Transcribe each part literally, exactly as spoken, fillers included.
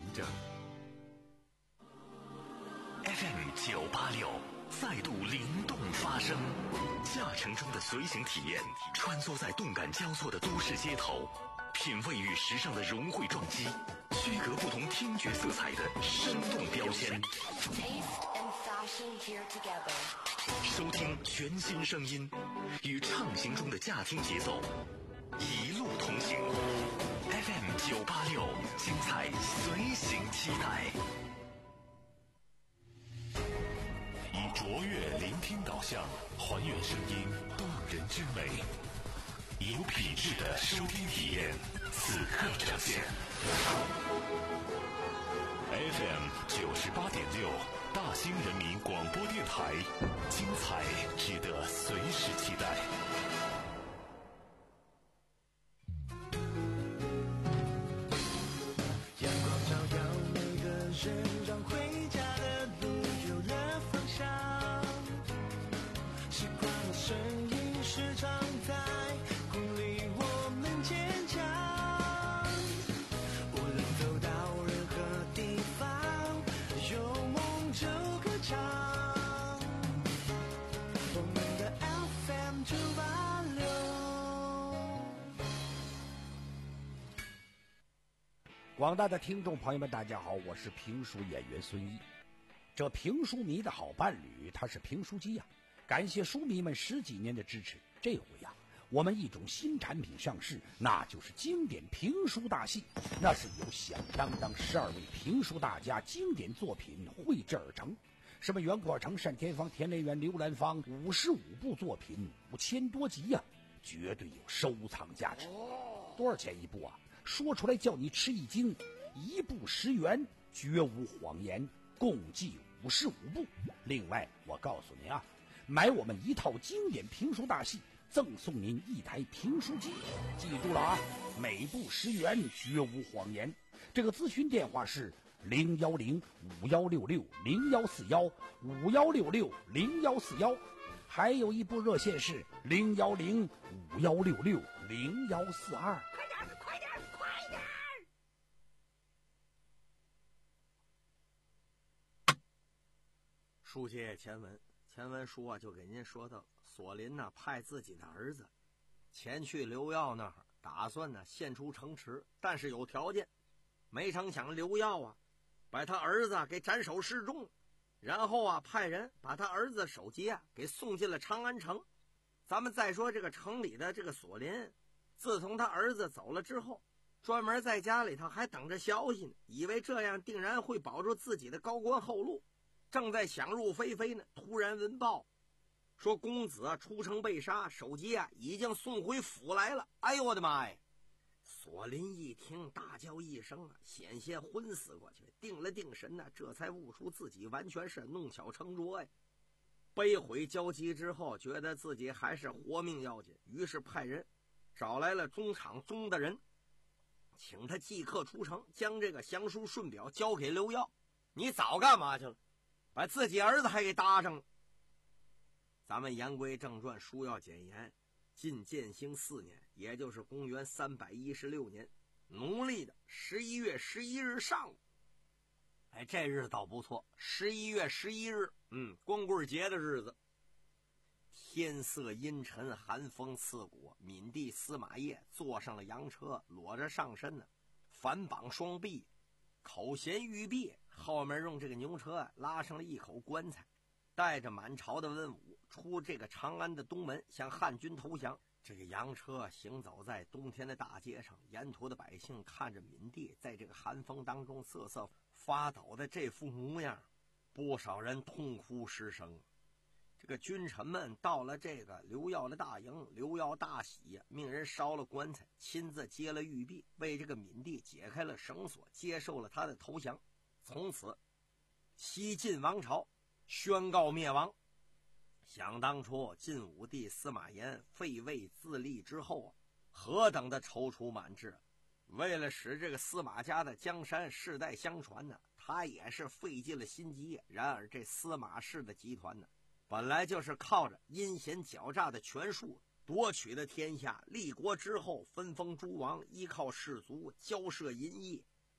证。F M 九八六再度灵动发声，驾乘中的随行体验，穿梭在动感交错的都市街头，品味与时尚的融汇撞击，区隔不同听觉色彩的生动标签。收听全新声音，与畅行中的驾听节奏，一路同行。F M 九八六，精彩随行期待。以卓越聆听导向，还原声音动人之美，有品质的收听体验，此刻呈现。F M 九十八点六，大兴人民广播电台，精彩值得随时期待。 阳光照耀每个人，让回家的路有了方向。习惯的声音时常在鼓励我们坚强。无论走到任何地方，有梦就歌唱。我们的 F M 九八六。 广大的听众朋友们，大家好，我是评书演员孙一。这评书迷的好伴侣，他是评书机呀、啊。感谢书迷们十几年的支持，这回呀、啊，我们一种新产品上市，那就是经典评书大戏。那是由响当当十二位评书大家经典作品绘制而成，什么袁阔成、单田芳、田连元、刘兰芳，五十五部作品，五千多集呀、啊，绝对有收藏价值。多少钱一部啊？说出来叫你吃一惊，一部十元，绝无谎言，共计五十五部。另外，我告诉您啊，买我们一套经典评书大戏，赠送您一台评书机。记住了啊，每部十元，绝无谎言。这个咨询电话是零幺零五幺六六零幺四幺五幺六六零幺四幺，还有一部热线是零幺零五幺六六零幺四二。 快点，快点，快点！ 书接前文。前文书啊，就给您说到，索林呢派自己的儿子前去刘耀那儿，打算呢献出城池，但是有条件。没成想刘耀啊，把他儿子给斩首示众，然后啊派人把他儿子的首级啊给送进了长安城。咱们再说这个城里的这个索林，自从他儿子走了之后，专门在家里头还等着消息呢，以为这样定然会保住自己的高官厚禄。正在想入非非呢，突然闻报说公子啊出城被杀，首级啊已经送回府来了。哎呦我的妈呀！索林一听大叫一声啊，险些昏死过去，定了定神呢、啊，这才悟出自己完全是弄巧成拙呀。悲悔交集之后，觉得自己还是活命要紧，于是派人找来了中场中的人，请他即刻出城，将这个降书顺表交给刘耀。你早干嘛去了？把自己儿子还给搭上了。咱们言归正传，书要简言。晋建兴四年，也就是公元三百一十六年，农历的十一月十一日上午。哎，这日子倒不错，十一月十一日，嗯，光棍节的日子。天色阴沉，寒风刺骨。闽帝司马懿坐上了洋车，裸着上身呢，反绑双臂，口衔玉璧，后面用这个牛车拉上了一口棺材，带着满朝的文武出这个长安的东门，向汉军投降。这个洋车行走在冬天的大街上，沿途的百姓看着闽帝在这个寒风当中瑟瑟发抖的这副模样，不少人痛哭失声。这个君臣们到了这个刘耀的大营，刘耀大喜，命人烧了棺材，亲自接了玉璧，为这个闽帝解开了绳索，接受了他的投降。从此西晋王朝宣告灭亡。想当初晋武帝司马炎废魏自立之后啊，何等的踌躇满志，为了使这个司马家的江山世代相传呢，他也是费尽了心机。然而这司马氏的集团呢，本来就是靠着阴险狡诈的权术夺取的天下，立国之后分封诸王，依靠士族交涉淫逸，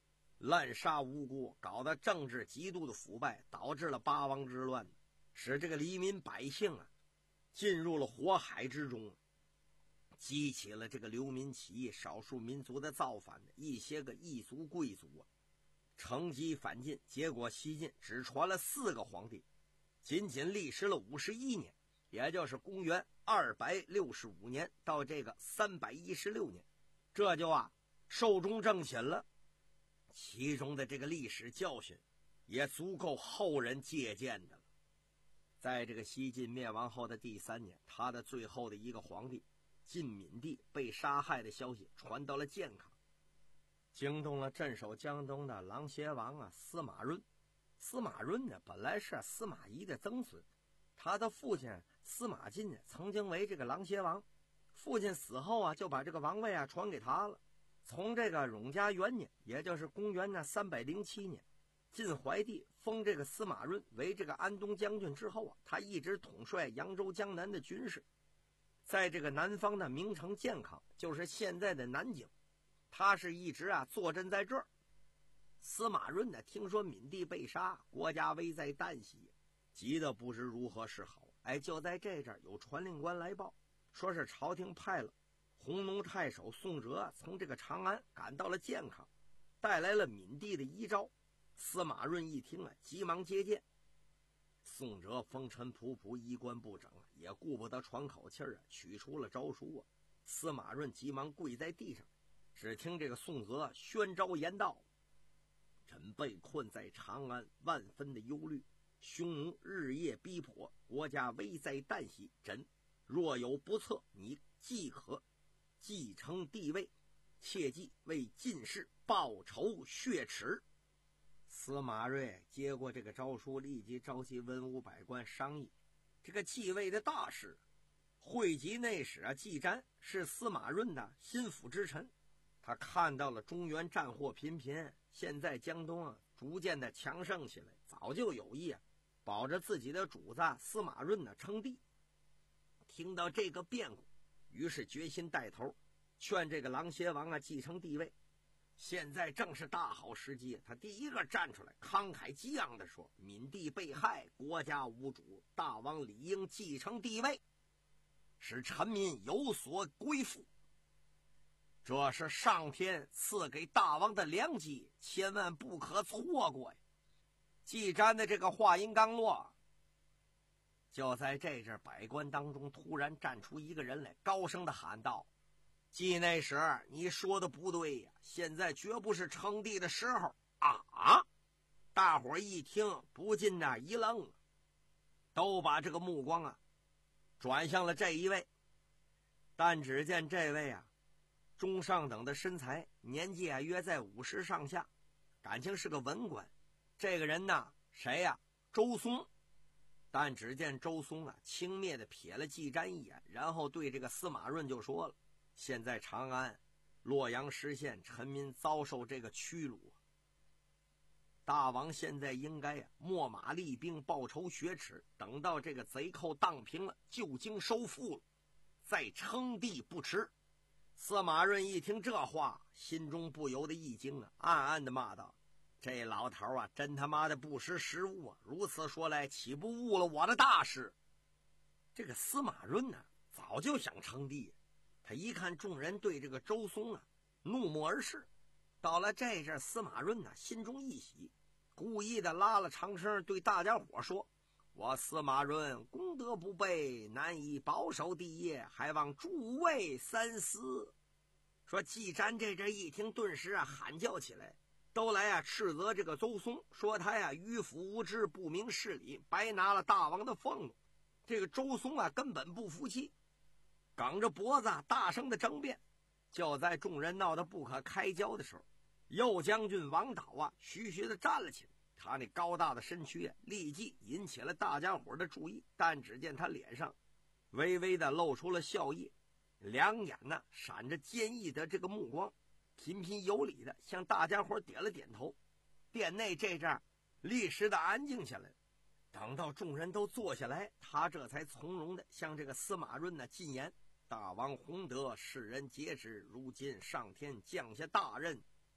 滥杀无辜，搞得政治极度的腐败，导致了八王之乱，使这个黎民百姓啊进入了火海之中，激起了这个流民起义、少数民族的造反，一些个异族贵族啊乘机反进，结果西晋只传了四个皇帝，仅仅历时了五十一年，也就是公元二百六十五年到这个三百一十六年，这就啊寿终正寝了。其中的这个历史教训也足够后人借鉴的了。在这个西晋灭亡后的第三年，他的最后的一个皇帝晋闵帝被杀害的消息传到了建康，惊动了镇守江东的琅邪王啊司马润。司马润呢本来是司马懿的曾孙，他的父亲司马晋呢曾经为这个琅邪王，父亲死后啊就把这个王位啊传给他了。从这个永嘉元年，也就是公元呢三百零七年，晋怀帝封这个司马润为这个安东将军之后啊，他一直统帅扬州江南的军事，在这个南方的名城建康，就是现在的南京，他是一直啊坐镇在这儿。司马润呢听说闵帝被杀，国家危在旦夕，急得不知如何是好。哎，就在这阵有传令官来报，说是朝廷派了弘农太守宋哲从这个长安赶到了建康，带来了闵帝的遗诏。司马润一听啊，急忙接见。宋哲风尘仆仆，衣冠不整，也顾不得喘口气儿啊，取出了诏书啊。司马润急忙跪在地上，只听这个宋哲宣诏言道：“臣被困在长安，万分的忧虑，匈奴日夜逼迫，国家危在旦夕。朕若有不测，你即可继承帝位，切记为晋士报仇雪耻。”司马睿接过这个诏书，立即召集文武百官商议这个继位的大事。会稽内史啊季瞻是司马润的心腹之臣，他看到了中原战祸频频，现在江东啊逐渐的强盛起来，早就有意啊保着自己的主子司马润呢称帝。听到这个变故，于是决心带头劝这个琅邪王啊继承帝位。现在正是大好时机，他第一个站出来，慷慨激昂地说：“闵帝被害，国家无主，大王理应继承帝位，使臣民有所归附。这是上天赐给大王的良机，千万不可错过呀！”季瞻的这个话音刚落，就在这阵百官当中突然站出一个人来，高声的喊道：“季内史，你说的不对呀，现在绝不是称帝的时候啊！”大伙一听不禁那一愣，都把这个目光啊转向了这一位。但只见这位啊中上等的身材，年纪啊约在五十上下，感情是个文官。这个人呢谁呀、啊？周松。但只见周松啊轻蔑地瞥了季瞻一眼，然后对这个司马润就说了：“现在长安、洛阳十县臣民遭受这个屈辱，大王现在应该呀、啊、秣马厉兵，报仇雪耻，等到这个贼寇荡平了，旧京收复了，再称帝不迟。”司马润一听这话，心中不由得一惊啊，暗暗地骂道：“这老头啊，真他妈的不识时务啊！如此说来，岂不误了我的大事？”这个司马润呢、啊，早就想称帝。他一看众人对这个周松啊怒目而视，到了这阵，司马润呢、啊、心中一喜，故意的拉了长声对大家伙说：“我司马润功德不备，难以保守帝业，还望诸位三思。”说季瞻这阵一听，顿时啊喊叫起来，都来啊斥责这个周松，说他呀迂腐无知，不明事理，白拿了大王的俸禄。这个周松啊根本不服气，梗着脖子大声的争辩。就在众人闹得不可开交的时候，右将军王导啊徐徐的站了起来，他那高大的身躯啊立即引起了大家伙的注意。但只见他脸上微微的露出了笑意，两眼呢闪着坚毅的这个目光，频频有礼的向大家伙点了点头。殿内这阵立时的安静下来。等到众人都坐下来，他这才从容的向这个司马润呢进言：“大王洪德，世人皆知，如今上天降下大任，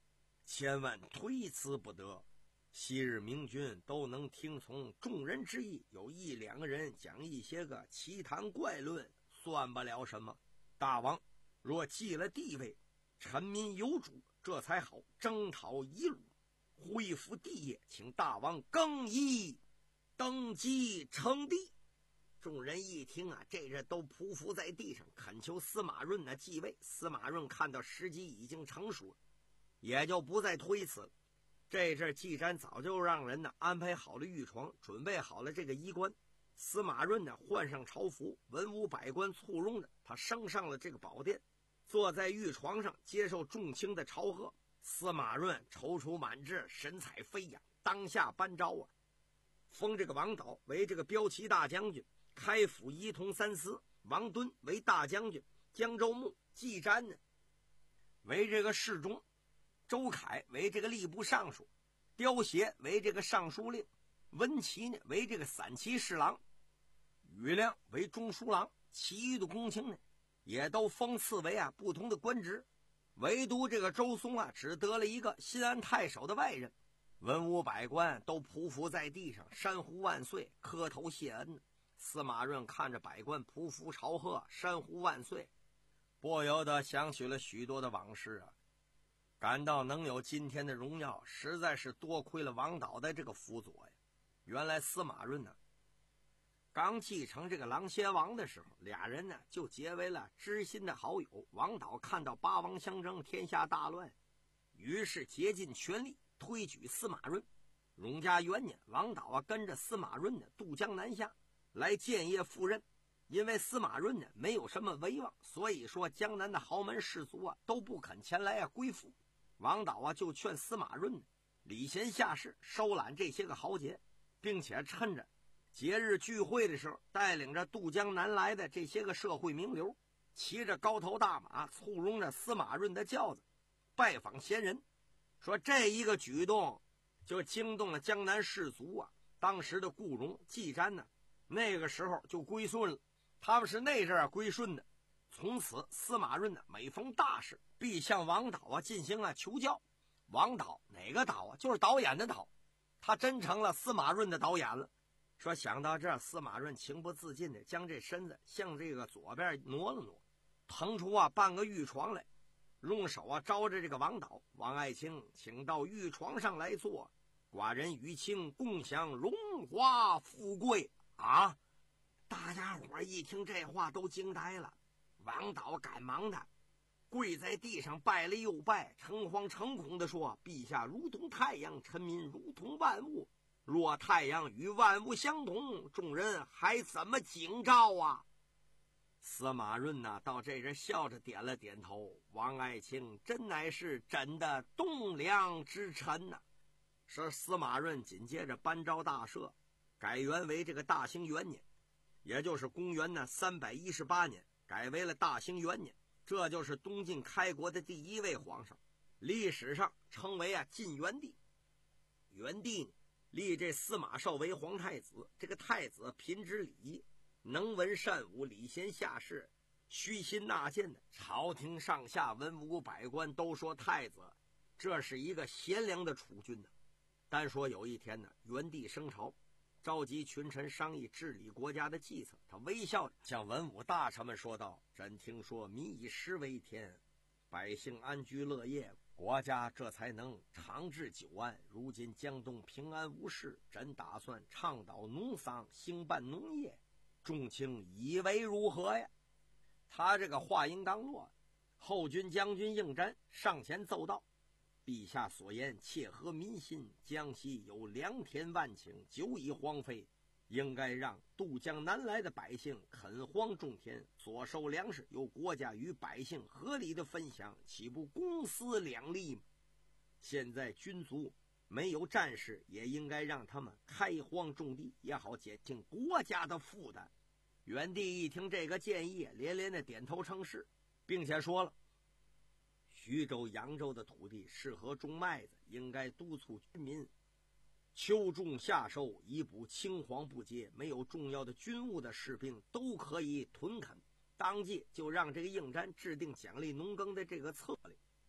千万推辞不得。昔日明君都能听从众人之意，有一两个人讲一些个奇谈怪论，算不了什么。大王若继了帝位，臣民有主，这才好征讨夷虏，恢复帝业，请大王更衣登基称帝。众人一听啊，这人都匍匐在地上，恳求司马润的继位。司马润看到时机已经成熟了，也就不再推辞了。这阵季瞻早就让人呢安排好了御床，准备好了这个衣冠。司马润呢换上朝服，文武百官簇拥着他升上了这个宝殿，坐在御床上接受众卿的朝贺。司马润踌躇满志，神采飞扬，当下颁诏啊，封这个王导为这个骠骑大将军，开府仪同三司，王敦为大将军，江州牧季瞻呢为这个侍中，周凯为这个吏部尚书，刁协为这个尚书令，温琦呢为这个散骑侍郎，羽亮为中书郎，其余的公卿呢也都封赐为啊不同的官职。唯独这个周松啊只得了一个新安太守的外任。文武百官都匍匐在地上，山呼万岁，磕头谢恩呢。司马润看着百官匍匐朝贺，山呼万岁，不由得想起了许多的往事啊，感到能有今天的荣耀，实在是多亏了王导的这个辅佐呀。原来司马润呢刚继承这个琅邪王的时候，俩人呢就结为了知心的好友。王导看到八王相争，天下大乱，于是竭尽全力推举司马润。永嘉元年，王导啊跟着司马润呢渡江南下来建业赴任。因为司马润呢没有什么威望，所以说江南的豪门士族啊都不肯前来啊归附。王导啊就劝司马润呢礼贤下士，收揽这些个豪杰，并且趁着节日聚会的时候，带领着渡江南来的这些个社会名流，骑着高头大马，簇拥着司马润的轿子拜访贤人。说这一个举动就惊动了江南士族啊。当时的顾荣、季瞻呢那个时候就归顺了，他们是那阵儿归顺的。从此司马润呢每逢大事必向王导啊进行了求教。王导哪个导啊？就是导演的导，他真成了司马润的导演了。说想到这儿，司马润情不自禁的将这身子向这个左边挪了挪，腾出啊半个御床来，用手啊招着这个王导：王爱卿，请到御床上来坐，寡人与卿共享荣华富贵啊！大家伙一听这话都惊呆了。王导赶忙的跪在地上拜了又拜，诚惶诚恐地说：陛下如同太阳，臣民如同万物，若太阳与万物相同，众人还怎么警告啊？司马润呢到这人笑着点了点头：王爱卿真乃是朕的栋梁之臣呐、啊。是司马润紧接着颁诏大赦，改元为这个大兴元年，也就是公元呢三百一十八年，改为了大兴元年。这就是东晋开国的第一位皇上，历史上称为啊晋元帝。元帝呢立这司马绍为皇太子，这个太子品知礼仪，能文善武，礼贤下士，虚心纳谏的。朝廷上下文武百官都说太子这是一个贤良的储君呢。单说有一天呢，元帝升朝，召集群臣商议治理国家的计策。他微笑着向文武大臣们说道：朕听说民以食为天，百姓安居乐业，国家这才能长治久安。如今江东平安无事，朕打算倡导农桑，兴办农业，众卿以为如何呀？他这个话音刚落，后军将军应瞻上前奏道：陛下所言切合民心，江西有良田万顷，久已荒废，应该让渡江南来的百姓垦荒种田，所收粮食由国家与百姓合理的分享，岂不公私两利吗？现在军卒没有战士，也应该让他们开荒种地，也好减轻国家的负担。元帝一听这个建议，连连的点头称是，并且说了：徐州、扬州的土地适合种麦子，应该督促军民秋种夏收，以补青黄不接。没有重要的军务的士兵都可以屯垦。当即就让这个应瞻制定奖励农耕的这个策略。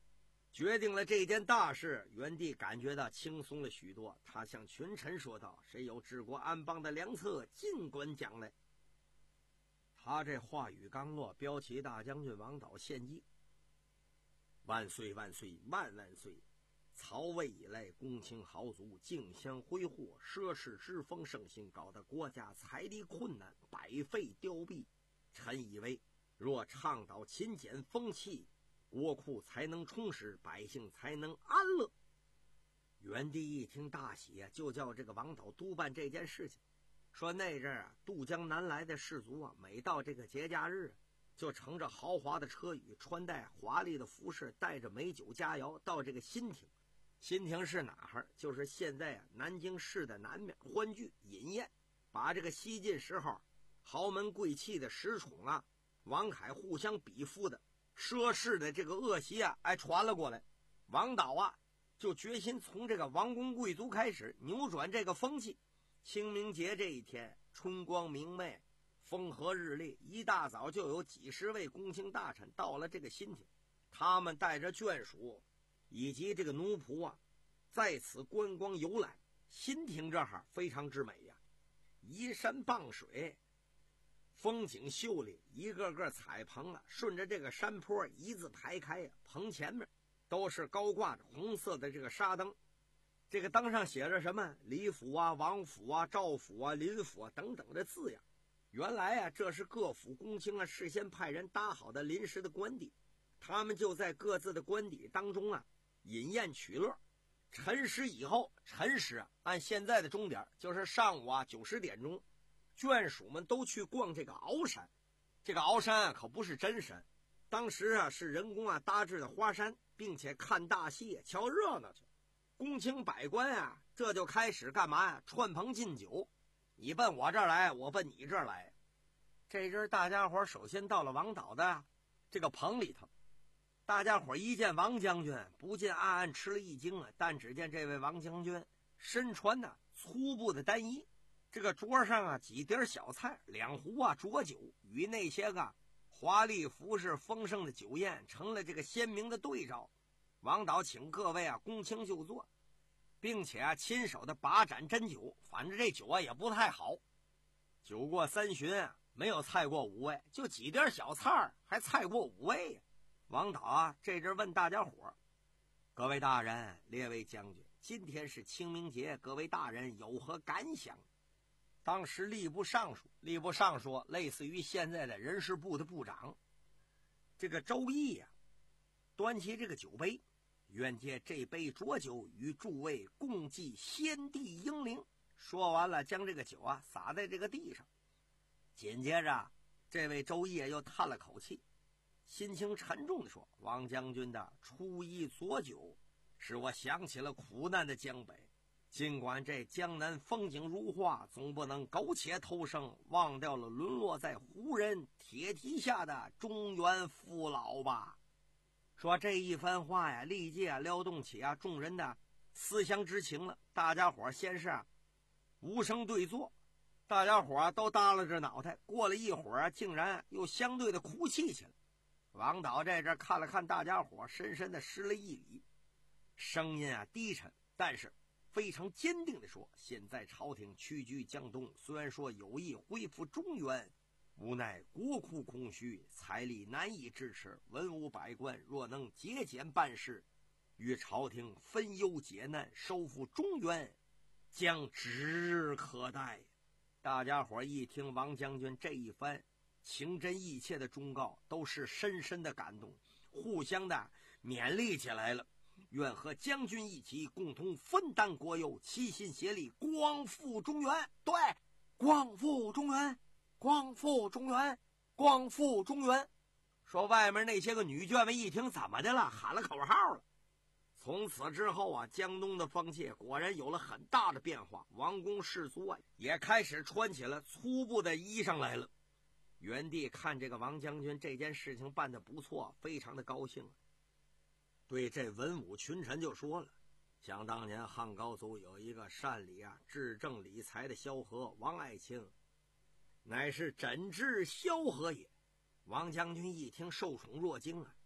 决定了这件大事，元帝感觉到轻松了许多。他向群臣说道：“谁有治国安邦的良策，尽管讲来。”他这话语刚落，骠骑大将军王导献计：“万岁万岁万万岁！曹魏以来，公卿豪族竞相挥霍，奢侈之风盛行，搞得国家财力困难，百废凋敝。臣以为，若倡导勤俭风气，国库才能充实，百姓才能安乐。”元帝一听大喜啊，就叫这个王导督办这件事情。说那阵啊，渡江南来的士族啊，每到这个节假日，就乘着豪华的车舆，穿戴华丽的服饰，带着美酒佳肴到这个新亭。新亭是哪儿？就是现在啊南京市的南面，欢聚饮宴，把这个西晋时候豪门贵气的石宠啊、王凯互相比附的奢侈的这个恶习啊，哎传了过来。王导啊，就决心从这个王公贵族开始扭转这个风气。清明节这一天，春光明媚，风和日丽，一大早就有几十位公卿大臣到了这个新亭，他们带着眷属以及这个奴仆啊，在此观光游览。新亭这儿非常之美呀、啊，依山傍水，风景秀丽，一个个彩棚啊，顺着这个山坡一字排开呀、啊，棚前面都是高挂着红色的这个纱灯。这个灯上写着什么李府啊、王府啊、赵府啊、林府啊等等的字样。原来啊，这是各府公卿啊事先派人搭好的临时的官邸，他们就在各自的官邸当中啊饮宴取乐。辰时以后，辰时啊按现在的钟点就是上午啊九十点钟，眷属们都去逛这个鳌山。这个鳌山啊可不是真山，当时啊是人工啊搭制的花山，并且看大戏瞧热闹去。公卿百官啊，这就开始干嘛呀？串棚敬酒，你奔我这儿来，我奔你这儿来。这阵大家伙首先到了王导的这个棚里头，大家伙一见王将军，不禁暗暗吃了一惊啊！但只见这位王将军身穿呢粗布的单衣，这个桌上啊几碟小菜，两壶啊浊酒，与那些个华丽服饰丰盛的酒宴成了这个鲜明的对照。王导请各位啊公卿就坐，并且啊亲手的把盏斟酒，反正这酒啊也不太好。酒过三巡啊，没有菜过五味，就几碟小菜还菜过五味呀、啊。王导啊这阵问大家伙：“各位大人，列位将军，今天是清明节，各位大人有何感想？”当时吏部尚书，吏部尚书类似于现在的人事部的部长，这个周易呀、啊，端起这个酒杯，愿借这杯浊酒与诸位共祭先帝英灵。说完了，将这个酒啊洒在这个地上。紧接着，这位周烨又叹了口气，心情沉重地说：“王将军的初一浊酒，使我想起了苦难的江北。尽管这江南风景如画，总不能苟且偷生，忘掉了沦落在胡人铁蹄下的中原父老吧。”说这一番话呀，立即啊撩动起啊众人的思乡之情了。大家伙先是啊无声对坐，大家伙都耷拉着脑袋。过了一会儿啊，竟然又相对的哭泣起来。王导在这看了看大家伙，深深的施了一礼，声音啊低沉，但是非常坚定地说：“现在朝廷屈居江东，虽然说有意恢复中原，无奈国库空虚，财力难以支持，文武百官若能节俭办事，与朝廷分忧解难，收复中原，将指日可待。”大家伙一听王将军这一番情真意切的忠告，都是深深的感动，互相的勉励起来了。愿和将军一起共同分担国忧，齐心协力，光复中原。对，光复中原，光复中原，光复中原。说外面那些个女眷们一听怎么的了，喊了口号了。从此之后啊，江东的风气果然有了很大的变化，王公士族啊也开始穿起了粗布的衣裳来了。元帝看这个王将军这件事情办得不错，非常的高兴，对这文武群臣就说了：“想当年汉高祖有一个善理啊、治政理财的萧何，王爱卿，乃是诊治萧何也。”王将军一听受宠若惊啊，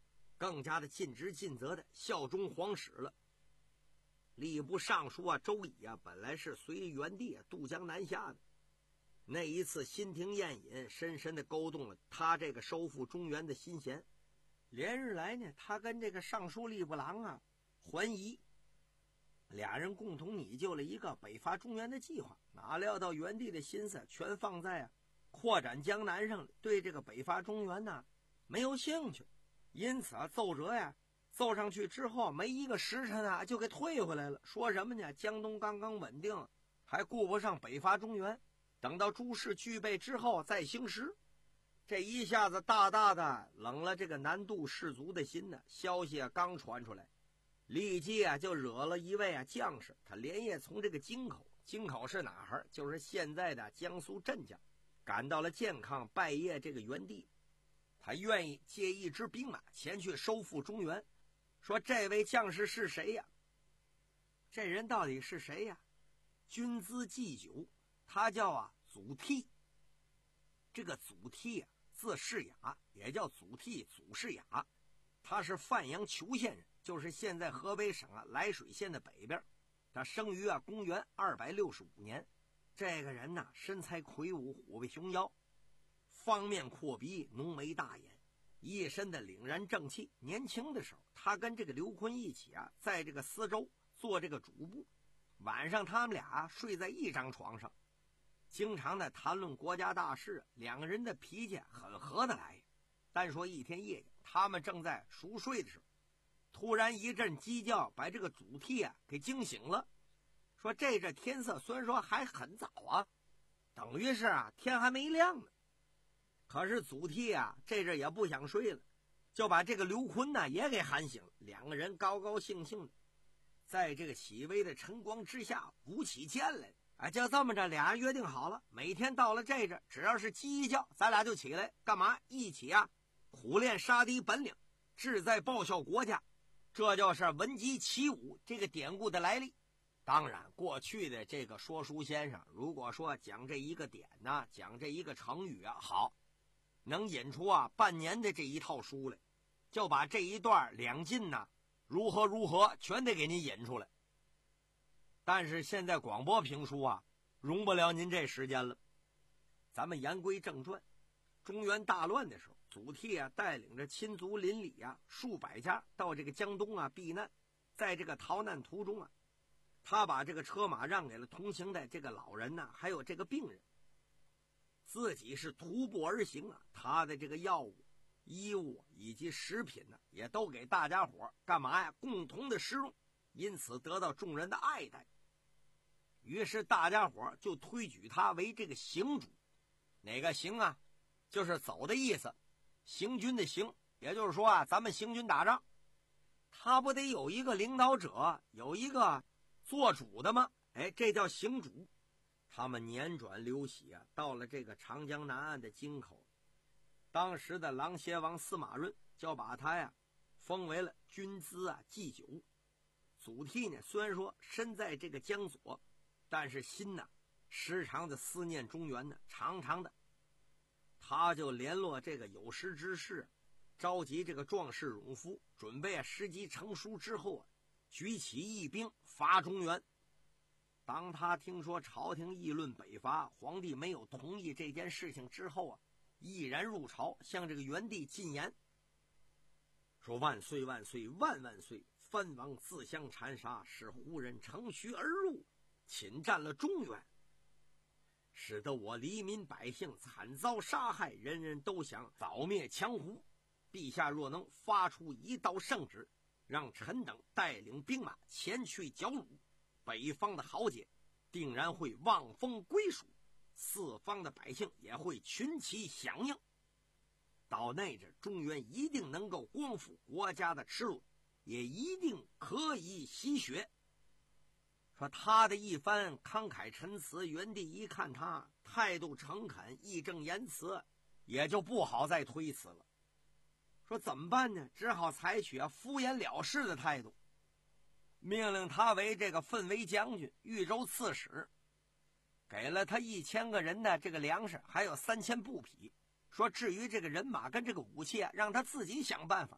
更加的尽职尽责的效忠皇室了。吏部尚书啊周乙啊，本来是随元帝啊渡江南下的，那一次新庭宴饮，深深的勾动了他这个收复中原的心弦。连日来呢，他跟这个尚书吏部郎啊桓仪，俩人共同拟就了一个北伐中原的计划。哪料到元帝的心思全放在啊扩展江南上，对这个北伐中原呢没有兴趣，因此啊奏折呀奏上去之后，没一个时辰啊就给退回来了。说什么呢？江东刚刚稳定，还顾不上北伐中原，等到诸事俱备之后再行时。这一下子大大的冷了这个南渡士卒的心呢。消息啊刚传出来，立即啊就惹了一位啊将士，他连夜从这个京口，京口是哪儿？就是现在的江苏镇江，赶到了健康拜谒这个元帝。他愿意借一支兵马前去收复中原。说这位将士是谁呀？这人到底是谁呀？军资祭酒，他叫啊祖逖。这个祖逖啊字世雅，也叫祖逖祖世雅，他是范阳虬县人，就是现在河北省啊涞水县的北边。他生于啊公元二百六十五年。这个人呢、啊、身材魁梧，虎背熊腰，方面阔鼻，浓眉大眼，一身的凛然正气。年轻的时候，他跟这个刘琨一起啊，在这个司州做这个主簿，晚上他们俩睡在一张床上，经常的谈论国家大事，两个人的脾气很合得来。但说一天夜里，他们正在熟睡的时候，突然一阵鸡叫，把这个祖逖啊给惊醒了。说这这天色虽然说还很早啊，等于是啊天还没亮呢。可是祖逖啊这阵也不想睡了，就把这个刘琨呢也给喊醒了。两个人高高兴兴的在这个熹微的晨光之下舞起剑来。哎，就这么着，俩人约定好了，每天到了这阵，只要是鸡一叫，咱俩就起来，干嘛？一起啊苦练杀敌本领，志在报效国家。这就是闻鸡起舞这个典故的来历。当然，过去的这个说书先生，如果说讲这一个点呢，讲这一个成语啊，好，能引出啊半年的这一套书来，就把这一段两晋呢如何如何全得给您引出来。但是现在广播评书啊容不了您这时间了。咱们言归正传，中原大乱的时候，祖逖啊带领着亲族邻里啊数百家到这个江东啊避难。在这个逃难途中啊，他把这个车马让给了同行的这个老人呢、啊、还有这个病人，自己是徒步而行啊。他的这个药物、衣物以及食品呢、啊、也都给大家伙干嘛呀？共同的食用，因此得到众人的爱戴。于是大家伙就推举他为这个行主。哪个行啊？就是走的意思，行军的行，也就是说啊咱们行军打仗，他不得有一个领导者，有一个做主的吗？哎，这叫行主。他们辗转流徙啊，到了这个长江南岸的京口。当时的琅邪王司马润就把他呀封为了军资啊祭酒。祖逖呢虽然说身在这个江左，但是心呢时常的思念中原呢，常常的他就联络这个有识之士，召集这个壮士勇夫，准备啊时机成熟之后啊举起义兵伐中原。当他听说朝廷议论北伐，皇帝没有同意这件事情之后啊，毅然入朝，向这个元帝进言，说万岁万岁万万岁，藩王自相残杀，使胡人乘虚而入，侵占了中原，使得我黎民百姓惨遭杀害，人人都想扫灭强胡。陛下若能发出一道圣旨，让臣等带领兵马前去剿虏，北方的豪杰定然会望风归属，四方的百姓也会群起响应。到那阵，中原一定能够光复国家的耻辱，也一定可以洗雪。说他的一番慷慨陈词，元帝一看他态度诚恳，义正言辞，也就不好再推辞了。说怎么办呢？只好采取啊敷衍了事的态度，命令他为这个奋为将军、豫州刺史，给了他一千个人的这个粮食，还有三千布匹。说至于这个人马跟这个武器啊，让他自己想办法。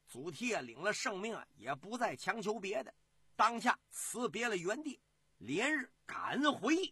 祖逖啊领了圣命啊，也不再强求别的，当下辞别了原地，连日赶回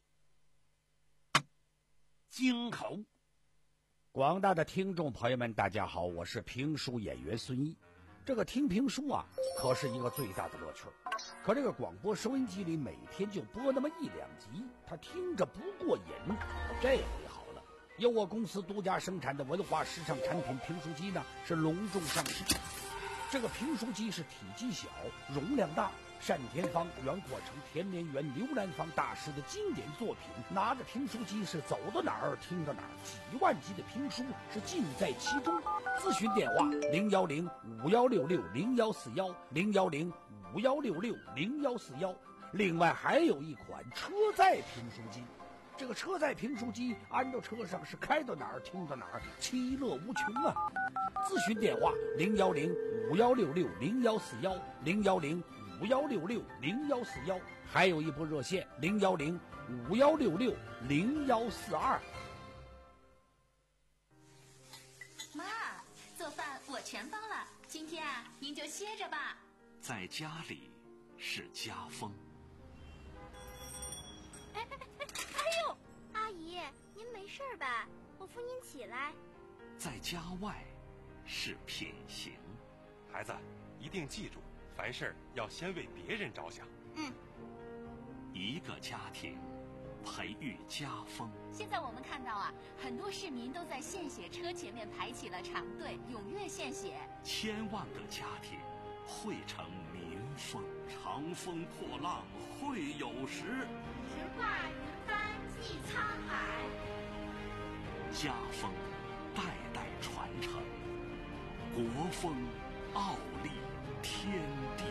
京口。 广大的听众朋友们，大家好，我是评书演员孙一。这个听评书啊，可是一个最大的乐趣。可这个广播收音机里每天就播那么一两集，他听着不过瘾。这回好了，由我公司独家生产的文化时尚产品评书机呢，是隆重上市。这个评书机是体积小，容量大，单田芳、袁阔成、田连元、刘兰芳大师的经典作品。拿着评书机是走到哪儿听到哪儿，几万集的评书是尽在其中。咨询电话零幺零五幺六六零幺四幺零幺零五幺六六零幺四幺。另外还有一款车载评书机。这个车载评书机安到车上是开到哪儿听到哪儿，其乐无穷啊！咨询电话零幺零五幺六六零幺四幺零幺零五幺六六零幺四幺，还有一部热线零幺零五幺六六零幺四二。 妈，做饭我全包了，今天啊，您就歇着吧。 在家里是家风。 哎哎哎哎呦，阿姨，您没事吧？我扶您起来。 在家外是品行。 孩子，一定记住，凡事要先为别人着想。 嗯。 一个家庭培育家风。 现在我们看到啊，很多市民都在献血车前面排起了长队，踊跃献血。 千万个家庭汇成民风。长风破浪会有时， 直挂云帆济沧海。 家风代代传承，国风傲立天地。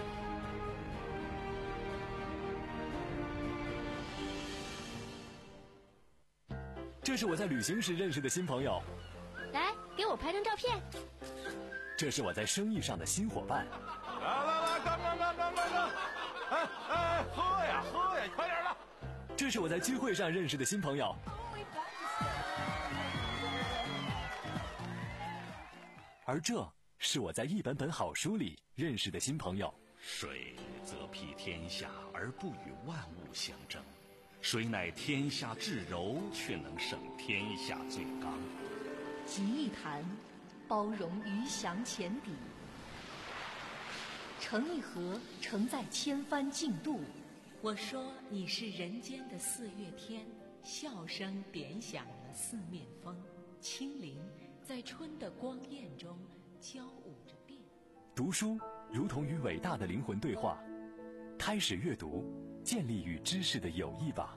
这是我在旅行时认识的新朋友， 来，给我拍张照片。 这是我在生意上的新伙伴。 来来来，干干干干干干！哎哎，喝呀喝呀，快点的！ 这是我在聚会上认识的新朋友。而这是我在一本本好书里认识的新朋友。 水则披天下而不与万物相争，水乃天下至柔，却能胜天下最刚。 集一坛，包容鱼翔浅底；盛一盒，盛在千帆竞渡。我说你是人间的四月天，笑声点响了四面风，清灵在春的光艳中交舞着变。 读书如同与伟大的灵魂对话，开始阅读，建立与知识的友谊吧。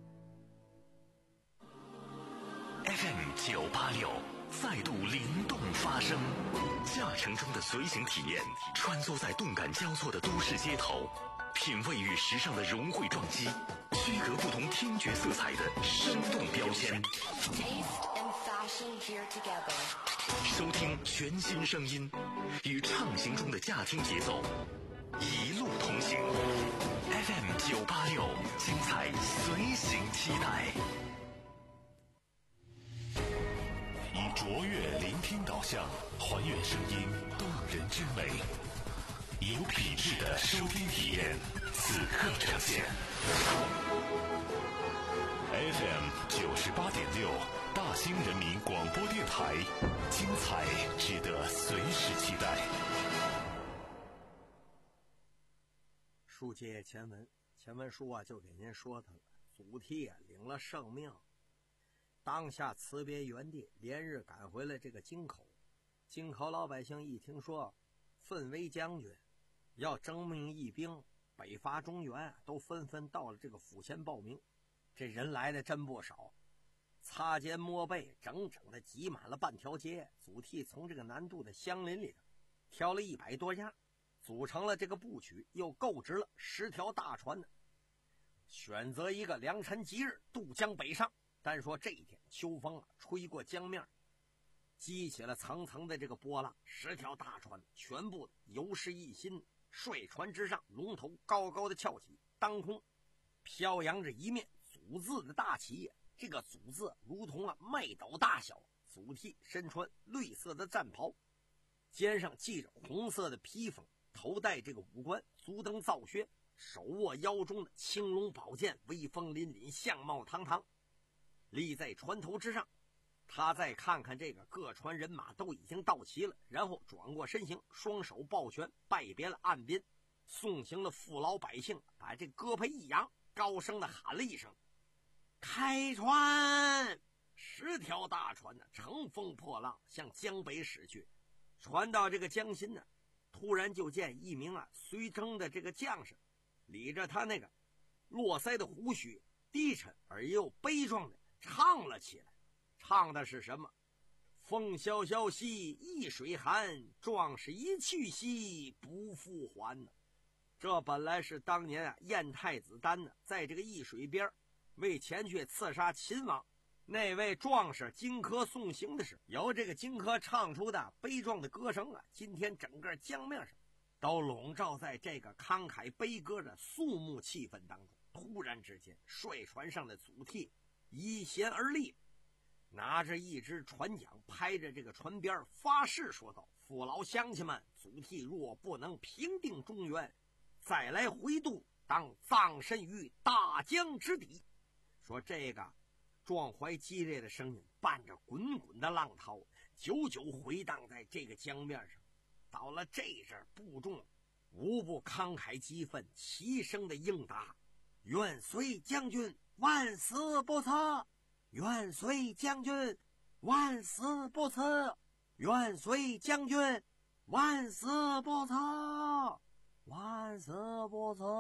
F M 九八六再度灵动发声，驾乘中的随行体验，穿梭在动感交错的都市街头，品味与时尚的融汇撞击，区隔不同听觉色彩的生动标签。收听全新声音，与畅行中的驾听节奏，一路同行。F M 九八六，精彩随行期待。以卓越聆听导向，还原声音动人之美，有品质的收听体验，此刻呈现。F M 九十八点六，大兴人民广播电台，精彩值得随时期待。 书接前文，前文书啊就给您说他了。祖逖啊领了圣命，当下辞别原地，连日赶回了这个京口。京口老百姓一听说奋威将军要征命义兵北伐中原，都纷纷到了这个府前报名。这人来的真不少，擦肩摸背，整整的挤满了半条街。祖逖从这个南渡的乡邻里头挑了一百多家，组成了这个部曲，又购置了十条大船呢，选择一个良辰吉日渡江北上。单说这一天秋风啊吹过江面，激起了层层的这个波浪，十条大船全部游势一新，帅船之上龙头高高的翘起，当空飘扬着一面祖字的大旗，这个祖字如同啊麦斗大小。祖逖身穿绿色的战袍， 肩上系着红色的披风，头戴这个五冠，足蹬皂靴，手握腰中的青龙宝剑，威风凛凛，相貌堂堂，立在船头之上。他再看看这个各船人马都已经到齐了，然后转过身形，双手抱拳，拜别了岸边送行的父老百姓，把这胳膊一扬，高声的喊了一声：开船！十条大船呢，乘风破浪向江北驶去。船到这个江心呢，突然就见一名啊随征的这个将士，理着他那个络腮的胡须，低沉而又悲壮的唱了起来。唱的是什么？风萧萧兮易水寒，壮士一去兮不复还呢。这本来是当年啊燕太子丹呢，在这个易水边为前去刺杀秦王那位壮士荆轲送行的时，由这个荆轲唱出的悲壮的歌声啊，今天整个江面上都笼罩在这个慷慨悲歌的肃穆气氛当中。突然之间，帅船上的祖逖依弦而立，拿着一支船桨，拍着这个船边发誓说道：父老乡亲们，祖逖若不能平定中原，再来回渡，当葬身于大江之底。说这个壮怀激烈的声音伴着滚滚的浪涛，久久回荡在这个江面上。到了这阵，部众无不慷慨激愤，齐声的应答：愿随将军万死不辞，愿随将军万死不辞，愿随将军万死不辞，万死不辞。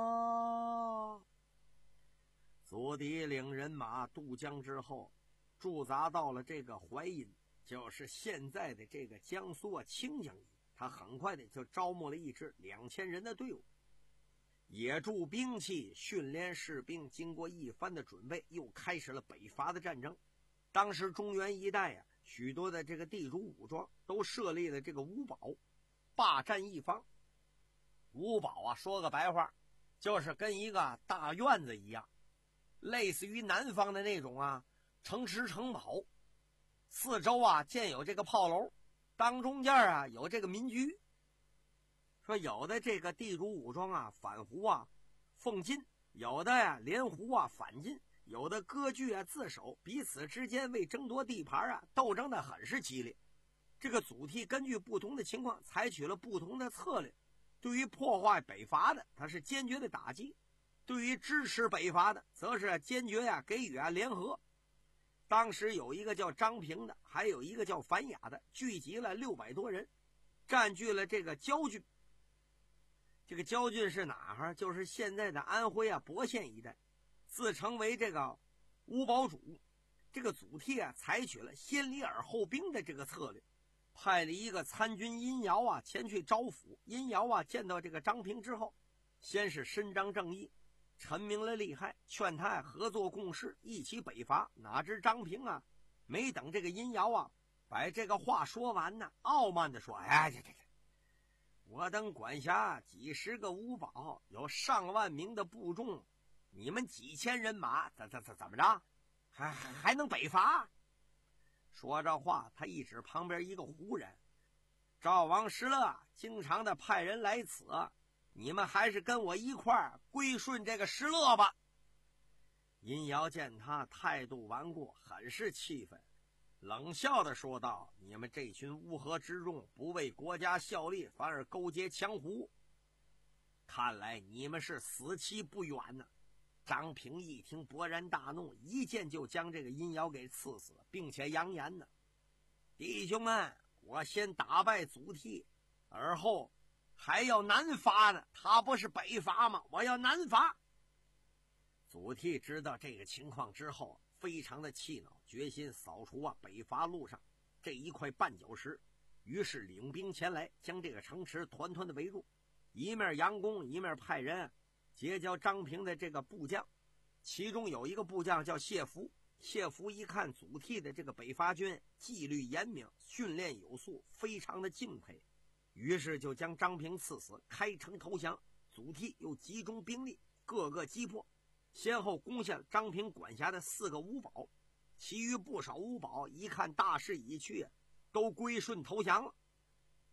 祖逖领人马渡江之后，驻扎到了这个淮阴，就是现在的这个江苏啊清江里。他很快的就招募了一支两千人的队伍，野驻兵器，训练士兵。经过一番的准备，又开始了北伐的战争。当时中原一带啊，许多的这个地主武装都设立了这个五保，霸占一方。五保啊，说个白话，就是跟一个大院子一样，类似于南方的那种啊城池城堡，四周啊建有这个炮楼，当中间啊有这个民居。说有的这个地主武装啊反胡啊奉进，有的呀、啊、连胡啊反进，有的割据啊自守，彼此之间为争夺地盘啊斗争的很是激烈。这个祖逖根据不同的情况采取了不同的策略，对于破坏北伐的他是坚决的打击，对于支持北伐的则是坚决呀、啊、给予啊联合。当时有一个叫张平的，还有一个叫樊雅的，聚集了六百多人，占据了这个焦郡。这个焦郡是哪儿？就是现在的安徽啊亳县一带，自称为这个五保主。这个祖逖啊采取了先礼而后兵的这个策略，派了一个参军殷尧啊前去招抚。殷尧啊见到这个张平之后，先是伸张正义，陈明了利害，劝他合作共事，一起北伐。哪知张平啊没等这个殷尧啊把这个话说完呢，傲慢的说：哎，这这这我等管辖几十个五保，有上万名的部众，你们几千人马，怎怎怎怎么着，还还还能北伐？说这话，他一指旁边一个胡人：赵王石勒经常的派人来此，你们还是跟我一块儿归顺这个石勒吧。殷尧见他态度顽固，很是气愤，冷笑的说道：你们这群乌合之众，不为国家效力，反而勾结强胡，看来你们是死期不远呢。张平一听勃然大怒，一剑就将这个殷尧给刺死，并且扬言呢：弟兄们，我先打败祖逖，而后还要南伐呢，他不是北伐吗？我要南伐。祖逖知道这个情况之后，非常的气恼，决心扫除啊北伐路上这一块绊脚石。于是领兵前来，将这个城池团团的围住，一面佯攻，一面派人结交张平的这个部将。其中有一个部将叫谢福，谢福一看祖逖的这个北伐军纪律严明，训练有素，非常的敬佩，于是就将张平赐死，开城投降。祖逖又集中兵力，各个击破，先后攻下张平管辖的四个五保。其余不少五保一看大势已去，都归顺投降了。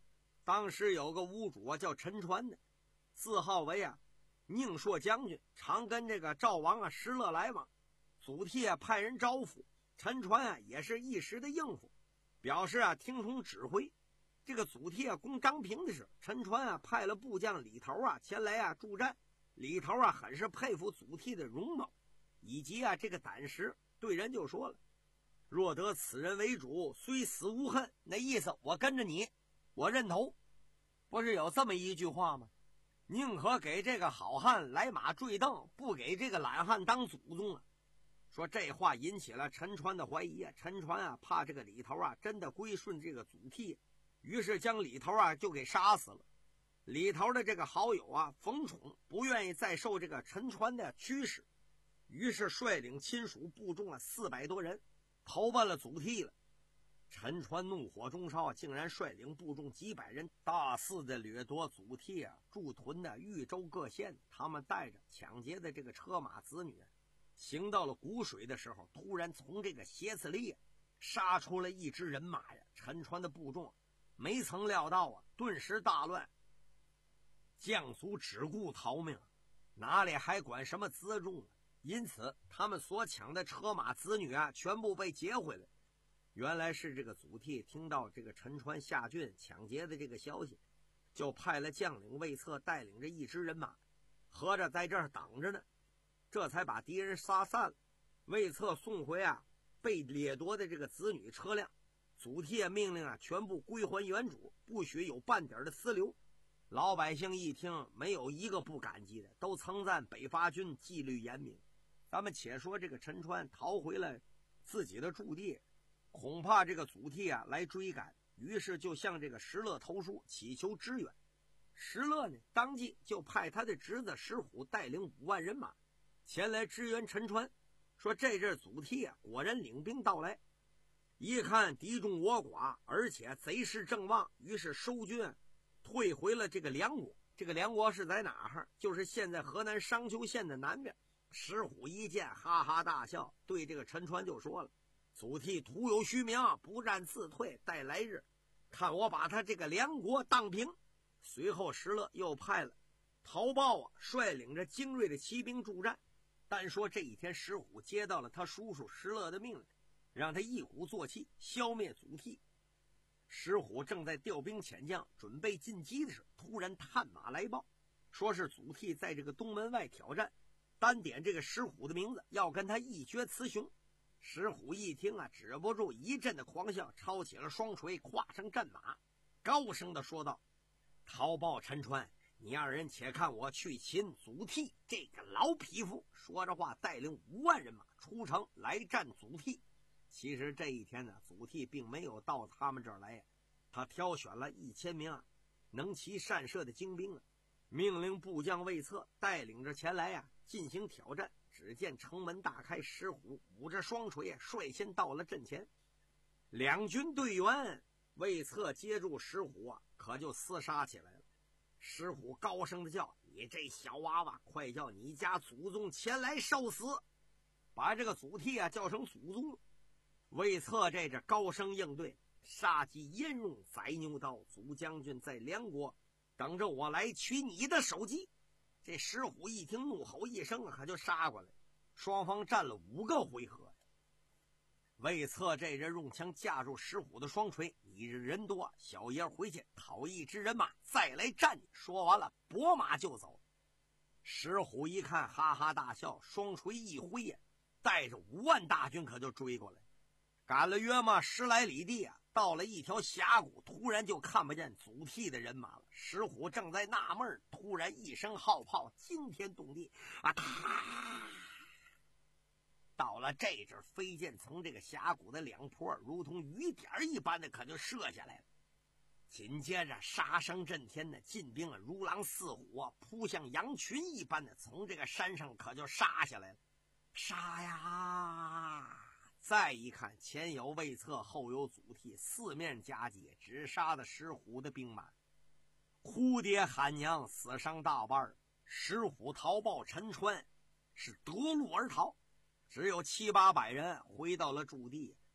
当时有个吴主啊叫陈传的，自号为啊宁朔将军，常跟这个赵王啊石勒来往。祖逖啊派人招抚，陈传啊也是一时的应付，表示啊听从指挥。这个祖逖啊攻张平的时候，陈传啊派了部将李头啊前来啊助战。李头啊很是佩服祖逖的容貌以及啊这个胆识，对人就说了：若得此人为主，虽死无恨。那意思我跟着你，我认头。不是有这么一句话吗？宁可给这个好汉来马坠镫，不给这个懒汉当祖宗啊。说这话引起了陈传的怀疑啊，陈传啊怕这个李头啊真的归顺这个祖逖，于是将李头啊就给杀死了。李头的这个好友啊冯宠不愿意再受这个陈传的驱使，于是率领亲属部众啊四百多人投奔了祖逖了。陈传怒火中烧，竟然率领部众几百人大肆的掠夺祖逖啊驻屯的豫州各县。他们带着抢劫的这个车马子女，行到了谷水的时候，突然从这个斜刺里杀出了一支人马呀！陈传的部众没曾料到啊，顿时大乱，将卒只顾逃命，哪里还管什么辎重啊？因此他们所抢的车马子女啊全部被劫回来。原来是这个祖逖听到这个陈传下郡抢劫的这个消息，就派了将领魏策带领着一支人马，合着在这儿等着呢，这才把敌人杀散了。魏策送回啊被掠夺的这个子女车辆，祖逖命令啊全部归还原主，不许有半点的私留。老百姓一听，没有一个不感激的，都称赞北伐军纪律严明。咱们且说这个陈传逃回了自己的驻地，恐怕这个祖逖啊来追赶，于是就向这个石勒投书，祈求支援。石勒呢当即就派他的侄子石虎带领五万人马前来支援陈传，说这阵祖逖啊果然领兵到来，一看敌众我寡，而且贼势正旺，于是收军退回了这个梁国。这个梁国是在哪儿？就是现在河南商丘县的南边。石虎一见哈哈大笑，对这个陈传就说了：祖逖徒有虚名，不战自退，待来日看我把他这个梁国荡平。随后石勒又派了陶豹啊率领着精锐的骑兵助战。但说这一天石虎接到了他叔叔石勒的命令，让他一鼓作气消灭祖逖。石虎正在调兵遣将准备进击的时候，突然探马来报，说是祖逖在这个东门外挑战，单点这个石虎的名字，要跟他一决雌雄。石虎一听啊，止不住一阵的狂笑，抄起了双锤，跨上战马，高声的说道：陶豹、陈传，你二人且看我去擒祖逖这个老匹夫。说着话，带领五万人马出城来战祖逖。其实这一天呢，祖逖并没有到他们这儿来呀，他挑选了一千名啊能骑善射的精兵啊，命令部将魏策带领着前来啊进行挑战。只见城门大开，石虎舞着双锤率先到了阵前，两军队员，魏策接住石虎啊，可就厮杀起来了。石虎高声的叫：你这小娃娃，快叫你家祖宗前来受死！把这个祖逖啊叫成祖宗。魏策这这高声应对：杀鸡焉用宰牛刀，祖将军在梁国等着我来取你的首级。这石虎一听，怒吼一声，可就杀过来。双方战了五个回合。魏策这人用枪架住石虎的双锤：你人多，小爷回去讨一支人马再来战你。说完了，拨马就走。石虎一看，哈哈大笑，双锤一挥呀，带着五万大军可就追过来。赶了约嘛十来里地啊，到了一条峡谷，突然就看不见祖逖的人马了。石虎正在纳闷，突然一声号炮惊天动地啊！啪！到了这阵，飞剑从这个峡谷的两坡如同雨点一般的可就射下来了。紧接着杀声震天的晋兵啊如狼似虎啊，扑向羊群一般的从这个山上可就杀下来了。杀呀！再一看，前有魏策，后有祖逖，四面夹击，只杀的石虎的兵马，哭爹喊娘，死伤大半。石虎、陶豹、陈川是夺路而逃，只有七八百人回到了驻地。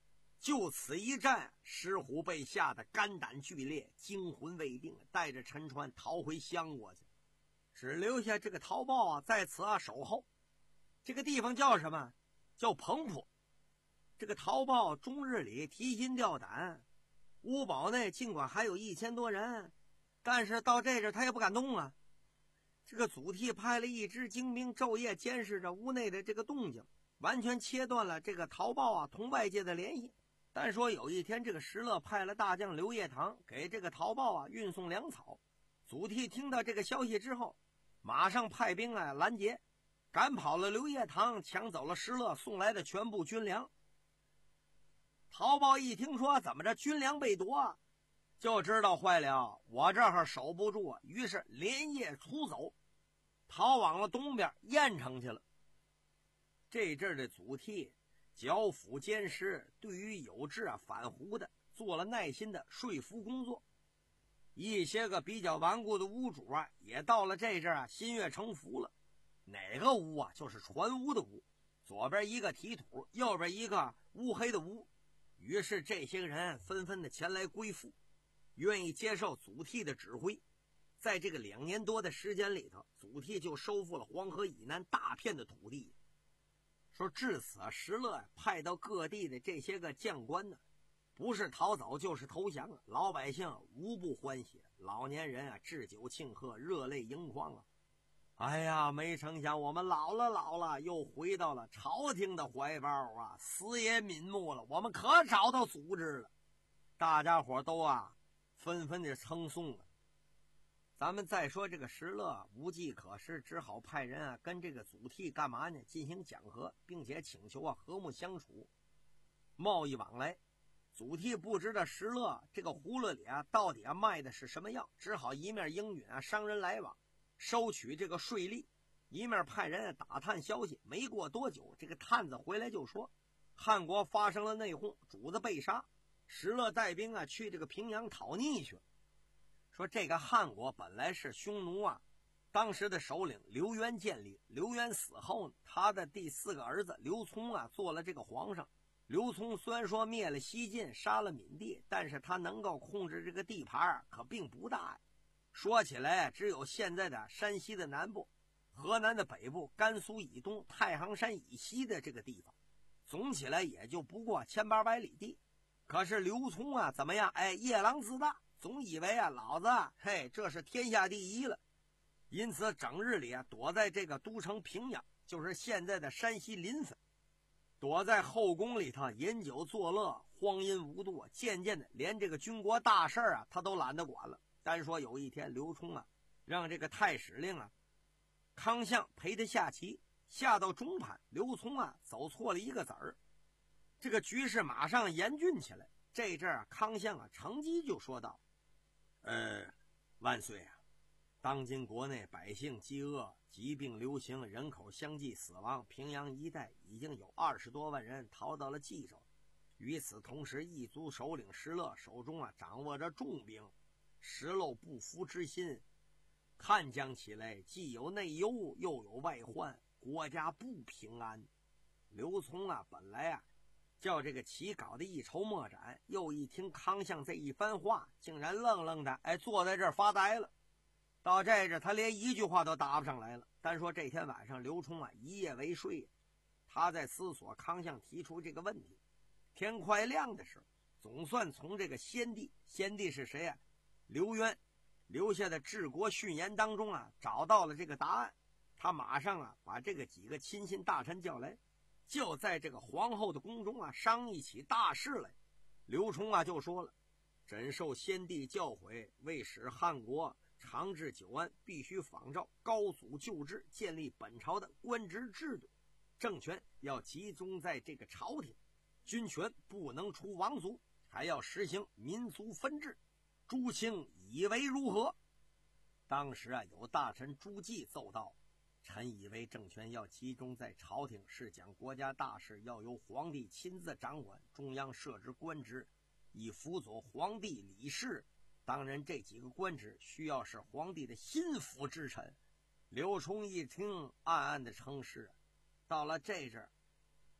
就此一战，石虎被吓得肝胆俱裂，惊魂未定，带着陈川逃回襄国去，只留下这个陶豹啊在此啊守候。这个地方叫什么？叫彭坡。这个陶豹终日里提心吊胆，屋堡内尽管还有一千多人，但是到这阵他也不敢动啊。这个祖逖派了一支精兵昼夜监视着屋内的这个动静，完全切断了这个陶豹啊同外界的联系。但说有一天，这个石勒派了大将刘业堂给这个陶豹啊运送粮草，祖逖听到这个消息之后，马上派兵啊拦截，赶跑了刘业堂，抢走了石勒送来的全部军粮。陶豹一听说怎么着军粮被夺，就知道坏了，我这儿守不住，于是连夜出走，逃往了东边郾城去了。这阵的祖逖剿抚监视，对于有志啊反胡的做了耐心的说服工作。一些个比较顽固的屋主啊，也到了这阵啊心悦诚服了。哪个屋啊？就是船屋的屋，左边一个提土，右边一个乌黑的屋。于是这些人纷纷的前来归附，愿意接受祖逖的指挥。在这个两年多的时间里头，祖逖就收复了黄河以南大片的土地。说至此啊，石勒派到各地的这些个将官呢，不是逃走就是投降啊，老百姓无不欢喜，老年人啊置酒庆贺，热泪盈眶啊。哎呀，没成想我们老了老了，又回到了朝廷的怀抱啊，死也瞑目了，我们可找到组织了。大家伙都啊纷纷的称颂了。咱们再说这个石勒无计可施，只好派人啊跟这个祖逖干嘛呢？进行讲和，并且请求啊和睦相处，贸易往来。祖逖不知道石勒这个葫芦里啊到底啊卖的是什么药，只好一面应允啊商人来往，收取这个税利，一面派人啊打探消息。没过多久，这个探子回来就说，汉国发生了内讧，主子被杀，石勒带兵啊去这个平阳讨逆去了。说这个汉国本来是匈奴啊当时的首领刘渊建立，刘渊死后呢，他的第四个儿子刘聪啊做了这个皇上。刘聪虽然说灭了西晋，杀了闽地，但是他能够控制这个地盘可并不大呀。说起来只有现在的山西的南部、河南的北部、甘肃以东、太行山以西的这个地方，总起来也就不过千八百里地。可是刘聪啊怎么样？哎，夜郎自大，总以为啊老子啊嘿这是天下第一了，因此整日里啊躲在这个都城平阳，就是现在的山西临汾，躲在后宫里头饮酒作乐，荒淫无度，渐渐的连这个军国大事啊他都懒得管了。单说有一天，刘聪啊让这个太史令啊康相陪他下棋，下到中盘，刘聪啊走错了一个子儿，这个局势马上严峻起来。这阵啊康相啊乘机就说道，呃万岁啊，当今国内百姓饥饿，疾病流行，人口相继死亡，平阳一带已经有二十多万人逃到了冀州。与此同时，异族首领石勒手中啊掌握着重兵，石漏不服之心，看将起来既有内忧又有外患，国家不平安。刘聪啊本来啊叫这个棋搞得一筹莫展，又一听康相这一番话，竟然愣愣的哎坐在这儿发呆了。到这阵他连一句话都答不上来了。单说这天晚上刘聪啊一夜未睡，他在思索康相提出这个问题。天快亮的时候，总算从这个先帝，先帝是谁啊？刘渊留下的治国训言当中啊找到了这个答案。他马上啊把这个几个亲信大臣叫来，就在这个皇后的宫中啊商议起大事来。刘聪啊就说了，朕受先帝教诲，为使汉国长治久安，必须仿照高祖旧制，建立本朝的官职制度，政权要集中在这个朝廷，军权不能出王族，还要实行民族分治，诸卿以为如何？当时啊有大臣朱季奏道，臣以为政权要集中在朝廷，是讲国家大事要由皇帝亲自掌管，中央设置官职以辅佐皇帝理事，当然这几个官职需要是皇帝的心腹之臣。刘聪一听暗暗的称是。到了这阵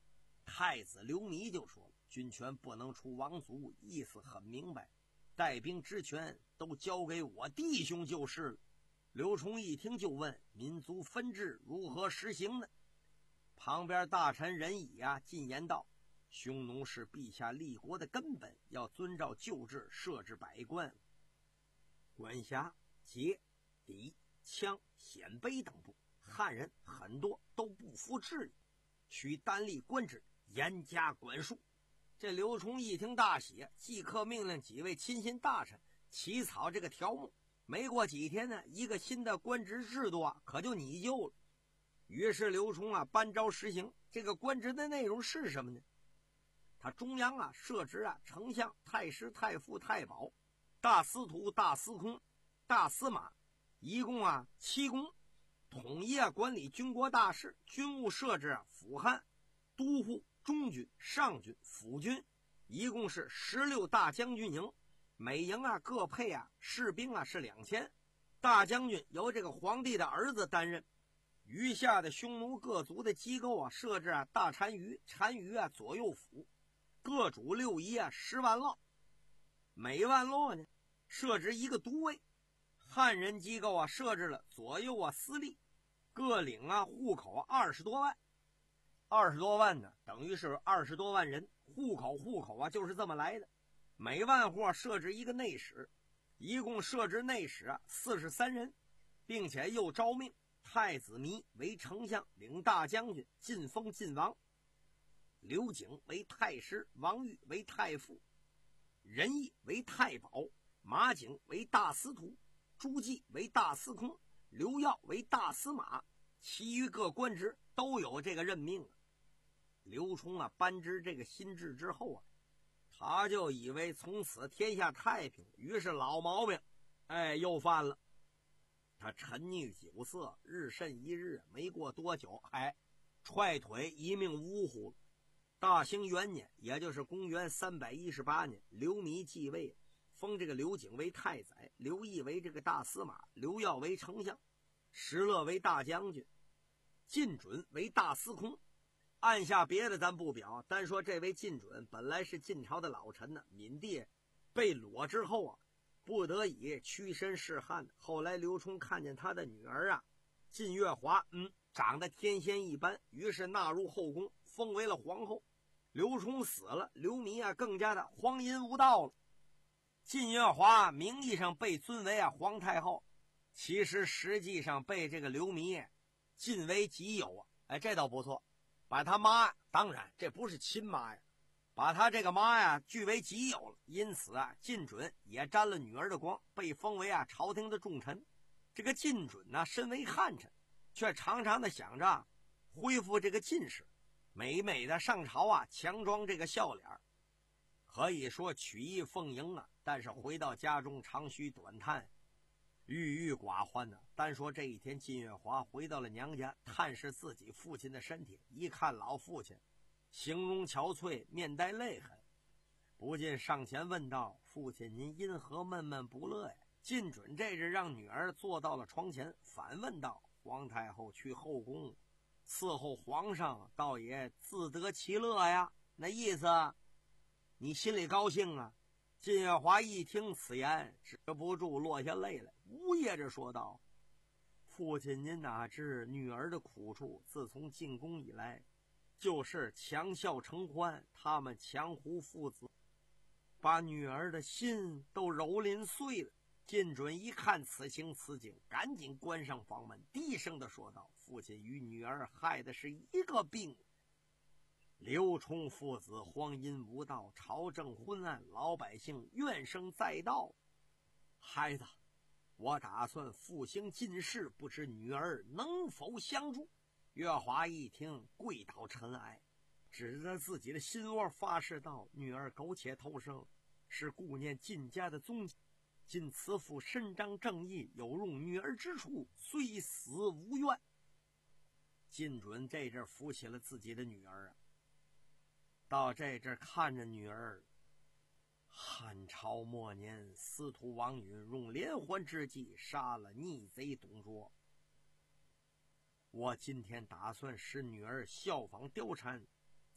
太子刘弥就说了，军权不能出王族，意思很明白，带兵之权都交给我弟兄就是了。刘崇一听就问，民族分治如何实行呢？旁边大臣仁义啊进言道，匈奴是陛下立国的根本，要遵照旧制设置百官，管辖节、礼、枪、鲜卑等部，汉人很多都不服治理，需单立官职，严加管束。这刘崇一听大喜，即刻命令几位亲信大臣起草这个条目。没过几天呢，一个新的官职制度啊可就拟就了。于是刘崇啊颁诏实行。这个官职的内容是什么呢？他中央啊设置啊丞相、太师、太傅、太保、大司徒、大司空、大司马，一共啊七公，统一啊管理军国大事。军务设置啊辅汉、都护、中军、上军、辅军，一共是十六大将军营，每营啊各配啊士兵啊是两千。大将军由这个皇帝的儿子担任。余下的匈奴各族的机构啊设置啊大单于、单于啊左右辅，各主六夷啊十万落，每万落呢设置一个都尉。汉人机构啊设置了左右啊司隶，各领啊户口二十多万。二十多万呢等于是二十多万人，户口户口啊就是这么来的。每万户设置一个内史，一共设置内史啊四十三人，并且又招命太子弥为丞相，领大将军，晋封晋王；刘景为太师，王玉为太傅，仁义为太保，马景为大司徒，朱季为大司空，刘耀为大司马。其余各官职都有这个任命啊。刘崇啊颁知这个新制之后啊，他就以为从此天下太平，于是老毛病哎又犯了。他沉溺酒色，日甚一日，没过多久，哎，踹腿一命呜呼。大兴元年，也就是公元三百一十八年，刘弥继位，封这个刘景为太宰，刘毅为这个大司马，刘耀为丞相，石勒为大将军，晋准为大司空。按下别的咱不表，单说这位晋准本来是晋朝的老臣呢，闵帝被裸之后啊，不得已屈身示汉。后来刘崇看见他的女儿啊晋月华，嗯，长得天仙一般，于是纳入后宫，封为了皇后。刘崇死了，刘弥啊更加的荒淫无道了。晋月华名义上被尊为啊皇太后，其实实际上被这个刘弥晋为己有啊。哎，这倒不错，把他妈，当然这不是亲妈呀，把他这个妈呀据为己有了。因此啊，晋准也沾了女儿的光，被封为啊朝廷的重臣。这个晋准呢，身为汉臣，却常常的想着恢复这个进士，每每的上朝啊强装这个笑脸，可以说曲意奉迎啊。但是回到家中长吁短叹，郁郁寡欢呢、啊。单说这一天，晋月华回到了娘家，探视自己父亲的身体，一看老父亲形容憔悴，面带泪痕，不禁上前问道：“父亲，您因何闷闷不乐呀？”晋准这日让女儿坐到了床前，反问道：“皇太后去后宫伺候皇上，倒也自得其乐呀，那意思你心里高兴啊？”晋月华一听此言，止不住落下泪来，呜咽着说道：“父亲，您哪知女儿的苦处？自从进宫以来，就是强笑成欢，他们强胡父子把女儿的心都蹂躏碎了。”晋准一看此情此景，赶紧关上房门，低声的说道：“父亲与女儿害的是一个病。刘冲父子荒淫无道，朝政昏暗，老百姓怨声载道。孩子，我打算复兴晋室，不知女儿能否相助？”月华一听，跪倒尘埃，指着自己的心窝发誓道：“女儿苟且偷生，是顾念晋家的宗亲。今慈父伸张正义，有用女儿之处，虽死无怨。”晋准这阵扶起了自己的女儿啊，到这阵看着女儿。汉朝末年，司徒王允用连环之计杀了逆贼董卓。我今天打算使女儿效仿貂蝉，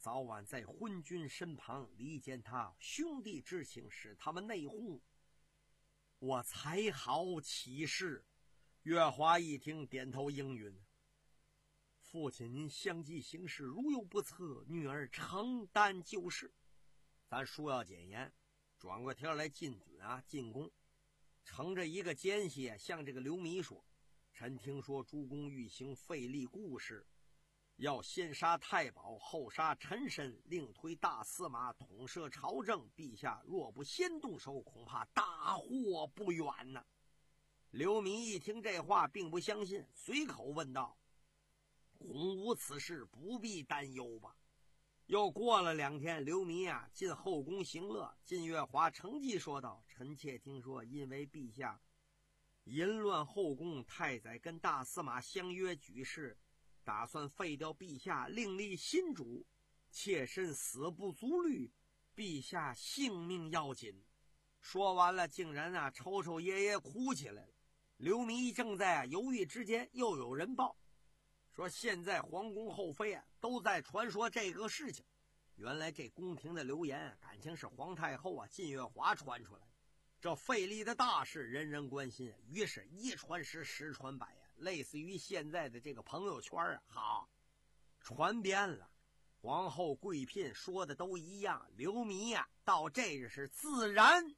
早晚在昏君身旁离间他兄弟之情，使他们内讧，我才好起事。月华一听，点头应允。父亲您相继行事，如有不测，女儿承担就是。咱书要简言，转过天来进军啊，进宫，乘着一个奸细向这个刘弥说：臣听说诸公欲行废立故事，要先杀太保，后杀陈申，另推大司马统摄朝政，陛下若不先动手，恐怕大祸不远呢、啊。刘弥一听这话，并不相信，随口问道：恐无此事，不必担忧吧。又过了两天，刘弥啊进后宫行乐，晋月华乘机说道：臣妾听说，因为陛下淫乱后宫，太宰跟大司马相约举事，打算废掉陛下，另立新主，妾身死不足虑，陛下性命要紧。说完了，竟然啊抽抽噎噎哭起来了。刘弥正在啊犹豫之间，又有人报说，现在皇宫后妃啊都在传说这个事情。原来这宫廷的流言啊，感情是皇太后啊晋月华传出来的。这废立的大事人人关心，于是一传十，十传百呀、啊，类似于现在的这个朋友圈啊，好传遍了。皇后贵嫔说的都一样，刘弥呀、啊、到这日是自然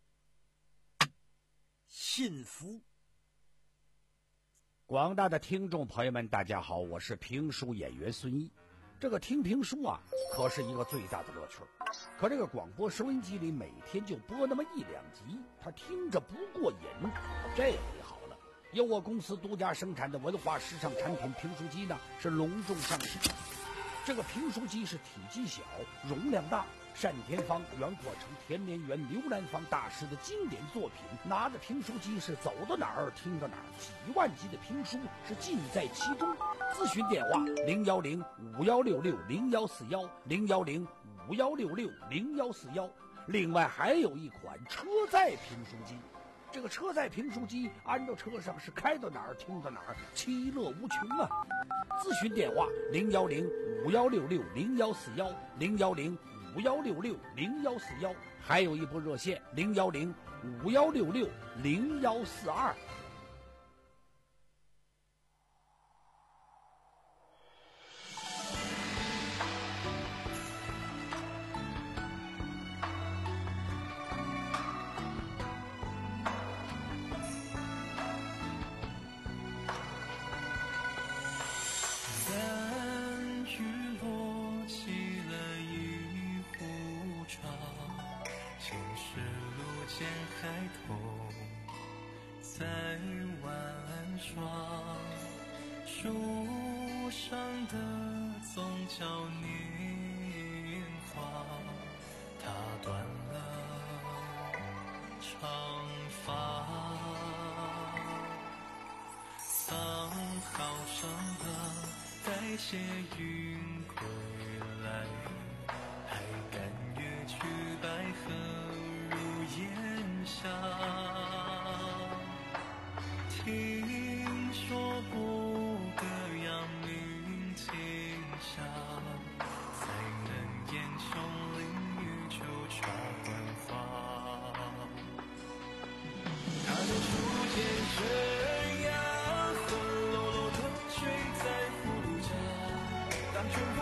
信服。 广大的听众朋友们，大家好，我是评书演员孙一。这个听评书啊，可是一个最大的乐趣。可这个广播收音机里每天就播那么一两集，他听着不过瘾。这回好了，由我公司独家生产的文化时尚产品评书机呢，是隆重上市。这个评书机是体积小，容量大，单田芳、袁阔成、田连元、刘兰芳大师的经典作品。拿着评书机是走到哪儿听到哪儿，几万集的评书是尽在其中。咨询电话零幺零五幺六六零幺四幺零幺零五幺六六零幺四幺。另外还有一款车载评书机。这个车载评书机安到车上是开到哪儿听到哪儿，其乐无穷啊！咨询电话零幺零五幺六六零幺四幺零幺零五幺六六零幺四幺，还有一部热线零幺零五幺六六零幺四二。 在玩耍，树上的总叫年华，它断了长发，桑好上了，待谢云归来，还甘愿去百合如烟霞。听说不歌扬名天下，才能言穷淋雨就插冠花。他就初见悬崖，昏落落的睡在葫芦家，当春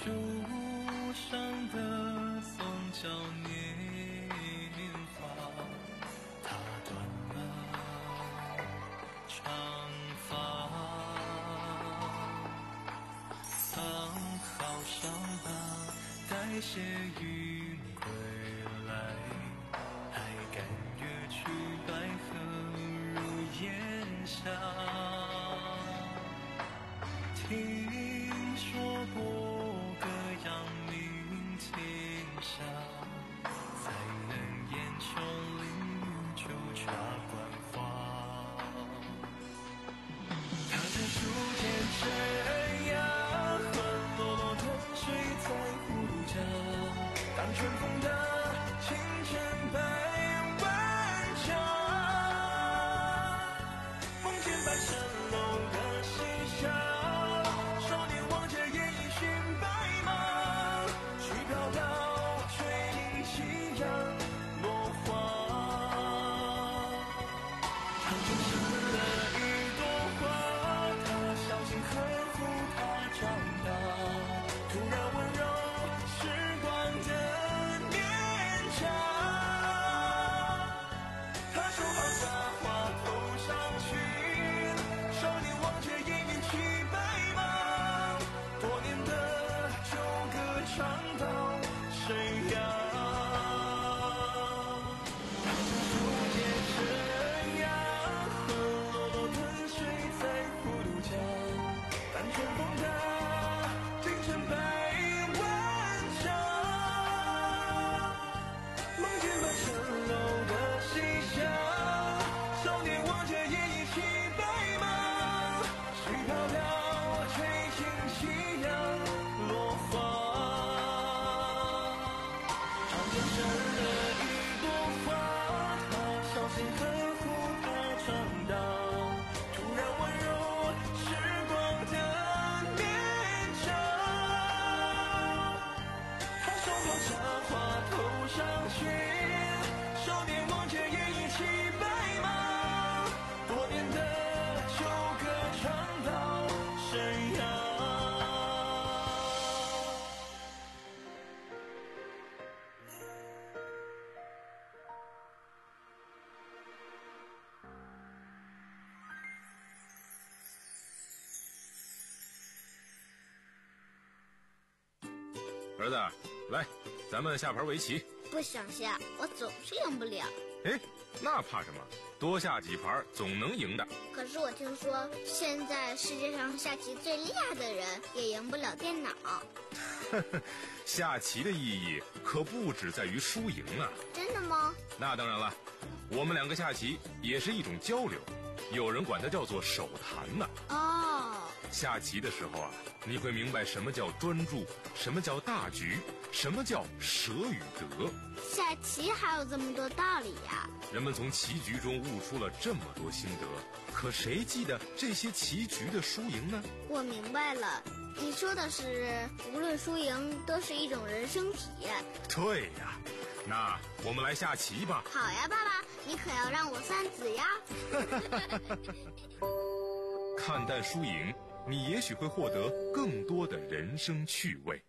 树上的松叫年华，它断了长发，藏好伤疤，待谢云归来，还敢越去百合如烟霞。听说过歌阳明天下，才能烟穷淋雨就茶馆花。他在书间生涯，浑落落的水在葫芦家，当春风的清晨百万家，梦见半山楼的西夏。 儿子，来，咱们下盘围棋。 不想下，我总是赢不了。 哎，那怕什么？多下几盘总能赢的。 可是我听说，现在世界上下棋最厉害的人也赢不了电脑。 下棋的意义可不只在于输赢啊！ 真的吗？ 那当然了，我们两个下棋也是一种交流，有人管它叫做手谈呢。 哦。 下棋的时候啊，你会明白什么叫专注，什么叫大局，什么叫舍与得。 下棋还有这么多道理呀！ 人们从棋局中悟出了这么多心得，可谁记得这些棋局的输赢呢？ 我明白了，你说的是无论输赢都是一种人生体验。 对呀，那我们来下棋吧。 好呀，爸爸，你可要让我三子呀。 看淡输赢，你也许会获得更多的人生趣味。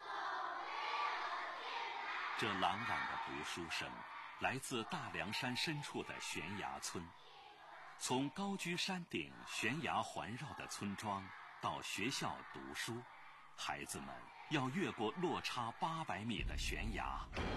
这朗朗的读书声来自大凉山深处的悬崖村。从高居山顶悬崖环绕的村庄到学校读书，孩子们要越过落差八百米的悬崖，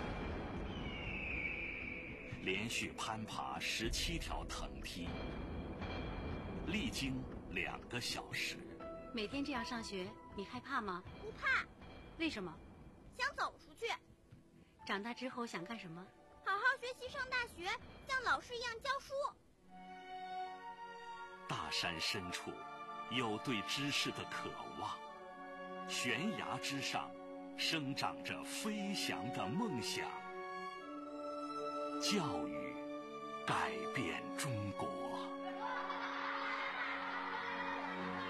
连续攀爬十七条藤梯，历经两个小时。 每天这样上学，你害怕吗？ 不怕。 为什么？ 想走出去。 长大之后想干什么？ 好好学习，上大学，像老师一样教书。 大山深处有对知识的渴望，悬崖之上生长着飞翔的梦想。教育改变中国。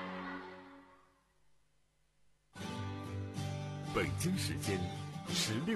北京时间十六